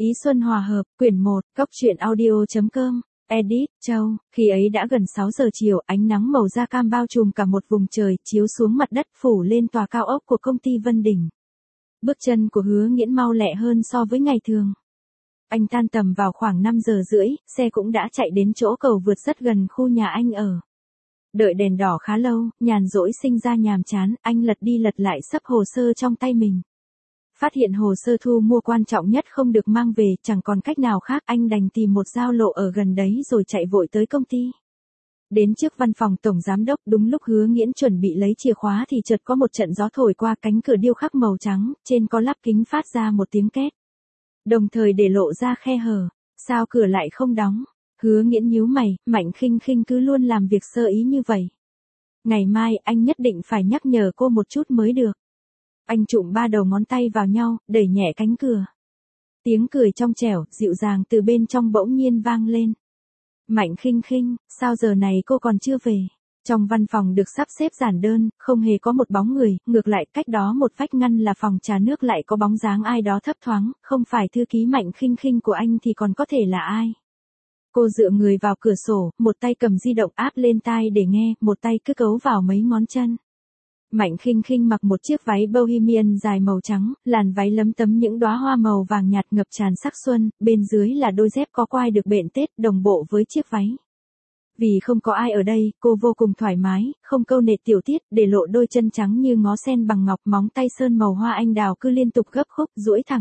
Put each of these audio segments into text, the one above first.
Ý Xuân Hòa Hợp, quyển 1, Cóc truyện audio.com, edit, Châu, khi ấy đã gần 6 giờ chiều, ánh nắng màu da cam bao trùm cả một vùng trời, chiếu xuống mặt đất phủ lên tòa cao ốc của công ty Vân Đình. Bước chân của Hứa Nghiễn mau lẹ hơn so với ngày thường. Anh tan tầm vào khoảng 5 giờ rưỡi, xe cũng đã chạy đến chỗ cầu vượt rất gần khu nhà anh ở. Đợi đèn đỏ khá lâu, nhàn rỗi sinh ra nhàm chán, anh lật đi lật lại xấp hồ sơ trong tay mình. Phát hiện hồ sơ thu mua quan trọng nhất không được mang về, chẳng còn cách nào khác, anh đành tìm một giao lộ ở gần đấy rồi chạy vội tới công ty. Đến trước văn phòng tổng giám đốc, đúng lúc Hứa Nghiễn chuẩn bị lấy chìa khóa thì chợt có một trận gió thổi qua cánh cửa điêu khắc màu trắng, trên có lắp kính phát ra một tiếng két. Đồng thời để lộ ra khe hở. Sao cửa lại không đóng? Hứa Nghiễn nhíu mày, Mạnh Khinh Khinh cứ luôn làm việc sơ ý như vậy. Ngày mai anh nhất định phải nhắc nhở cô một chút mới được. Anh trụm 3 đầu ngón tay vào nhau, đẩy nhẹ cánh cửa. Tiếng cười trong trẻo, dịu dàng từ bên trong bỗng nhiên vang lên. Mạnh Khinh Khinh, sao giờ này cô còn chưa về? Trong văn phòng được sắp xếp giản đơn, không hề có một bóng người, ngược lại cách đó một vách ngăn là phòng trà nước lại có bóng dáng ai đó thấp thoáng, không phải thư ký Mạnh Khinh Khinh của anh thì còn có thể là ai? Cô dựa người vào cửa sổ, một tay cầm di động áp lên tai để nghe, một tay cứ cấu vào mấy ngón chân. Mạnh Khinh Khinh mặc một chiếc váy bohemian dài màu trắng, làn váy lấm tấm những đóa hoa màu vàng nhạt ngập tràn sắc xuân, bên dưới là đôi dép có quai được bện tết đồng bộ với chiếc váy. Vì không có ai ở đây, cô vô cùng thoải mái, không câu nệ tiểu tiết, để lộ đôi chân trắng như ngó sen bằng ngọc, móng tay sơn màu hoa anh đào cứ liên tục gấp khúc,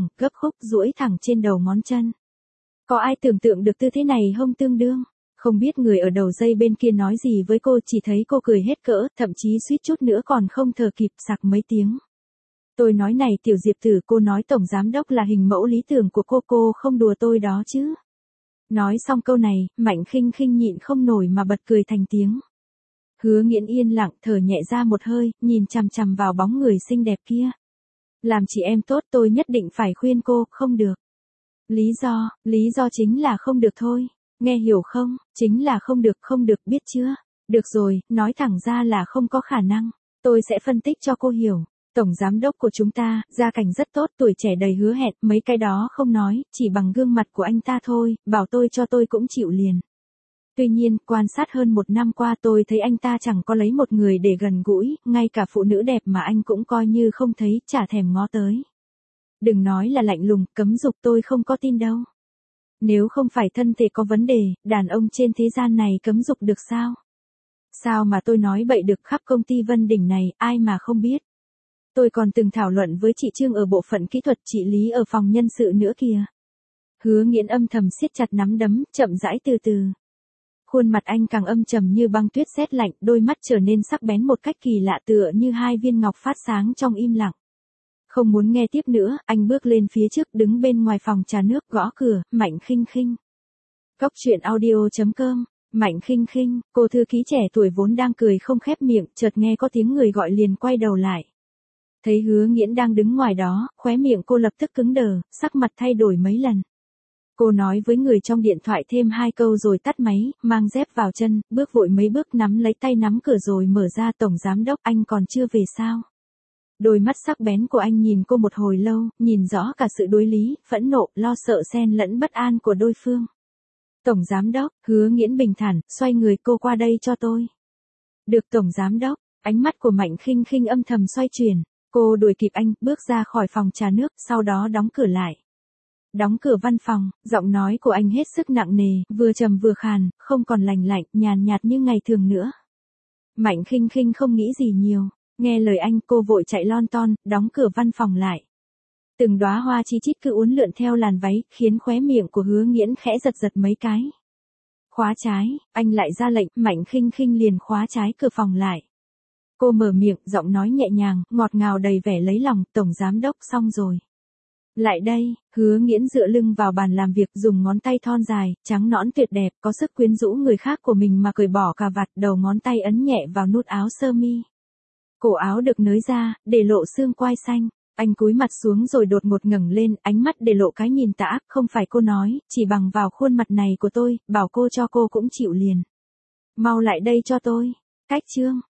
duỗi thẳng trên đầu ngón chân. Có ai tưởng tượng được tư thế này không tương đương? Không biết người ở đầu dây bên kia nói gì với cô, chỉ thấy cô cười hết cỡ, thậm chí suýt chút nữa còn không thở kịp sặc mấy tiếng. Tôi nói này tiểu Diệp Tử, cô nói tổng giám đốc là hình mẫu lý tưởng của cô không đùa tôi đó chứ. Nói xong câu này, Mạnh Khinh Khinh nhịn không nổi mà bật cười thành tiếng. Hứa Nghiễn yên lặng thở nhẹ ra một hơi, nhìn chằm chằm vào bóng người xinh đẹp kia. Làm chị em tốt tôi nhất định phải khuyên cô, không được. Lý do chính là không được thôi. Nghe hiểu không, chính là không được biết chưa? Được rồi, nói thẳng ra là không có khả năng. Tôi sẽ phân tích cho cô hiểu. Tổng giám đốc của chúng ta, gia cảnh rất tốt, tuổi trẻ đầy hứa hẹn, mấy cái đó không nói, chỉ bằng gương mặt của anh ta thôi, bảo tôi cho tôi cũng chịu liền. Tuy nhiên, quan sát hơn 1 năm qua tôi thấy anh ta chẳng có lấy một người để gần gũi, ngay cả phụ nữ đẹp mà anh cũng coi như không thấy, chả thèm ngó tới. Đừng nói là lạnh lùng, cấm dục, tôi không có tin đâu. Nếu không phải thân thể có vấn đề, đàn ông trên thế gian này cấm dục được sao? Sao mà tôi nói bậy được, khắp công ty Vân Đình này, ai mà không biết. Tôi còn từng thảo luận với chị Trương ở bộ phận kỹ thuật, chị Lý ở phòng nhân sự nữa kìa. Hứa Nghiễn âm thầm siết chặt nắm đấm, chậm rãi từ từ. Khuôn mặt anh càng âm trầm như băng tuyết rét lạnh, đôi mắt trở nên sắc bén một cách kỳ lạ tựa như 2 viên ngọc phát sáng trong im lặng. Không muốn nghe tiếp nữa, anh bước lên phía trước, đứng bên ngoài phòng trà nước, gõ cửa. Mạnh Khinh Khinh. Cóc truyện audio.com. Mạnh Khinh Khinh, cô thư ký trẻ tuổi vốn đang cười không khép miệng, chợt nghe có tiếng người gọi liền quay đầu lại. Thấy Hứa Nghiễn đang đứng ngoài đó, khóe miệng cô lập tức cứng đờ, sắc mặt thay đổi mấy lần. Cô nói với người trong điện thoại thêm 2 câu rồi tắt máy, mang dép vào chân, bước vội mấy bước nắm lấy tay nắm cửa rồi mở ra. Tổng giám đốc, anh còn chưa về sao? Đôi mắt sắc bén của anh nhìn cô một hồi lâu, nhìn rõ cả sự đối lý, phẫn nộ, lo sợ xen lẫn bất an của đối phương. Tổng giám đốc, Hứa Nghiễn bình thản, xoay người, cô qua đây cho tôi. Được tổng giám đốc, ánh mắt của Mạnh Khinh Khinh âm thầm xoay chuyển. Cô đuổi kịp anh, bước ra khỏi phòng trà nước, sau đó đóng cửa lại. Đóng cửa văn phòng, giọng nói của anh hết sức nặng nề, vừa trầm vừa khàn, không còn lành lạnh, nhàn nhạt như ngày thường nữa. Mạnh Khinh Khinh không nghĩ gì nhiều. Nghe lời anh, cô vội chạy lon ton, đóng cửa văn phòng lại. Từng đóa hoa chi chít cứ uốn lượn theo làn váy, khiến khóe miệng của Hứa Nghiễn khẽ giật mấy cái. Khóa trái, anh lại ra lệnh, Mạnh Khinh Khinh liền khóa trái cửa phòng lại. Cô mở miệng, giọng nói nhẹ nhàng, ngọt ngào đầy vẻ lấy lòng, tổng giám đốc, xong rồi. Lại đây, Hứa Nghiễn dựa lưng vào bàn làm việc, dùng ngón tay thon dài, trắng nõn tuyệt đẹp, có sức quyến rũ người khác của mình mà cởi bỏ cà vạt, đầu ngón tay ấn nhẹ vào nút áo sơ mi. Cổ áo được nới ra, để lộ xương quai xanh. Anh cúi mặt xuống rồi đột ngột ngẩng lên, ánh mắt để lộ cái nhìn tà ác. Không phải cô nói, chỉ bằng vào khuôn mặt này của tôi, bảo cô cho cô cũng chịu liền. Mau lại đây cho tôi. Cách Trương,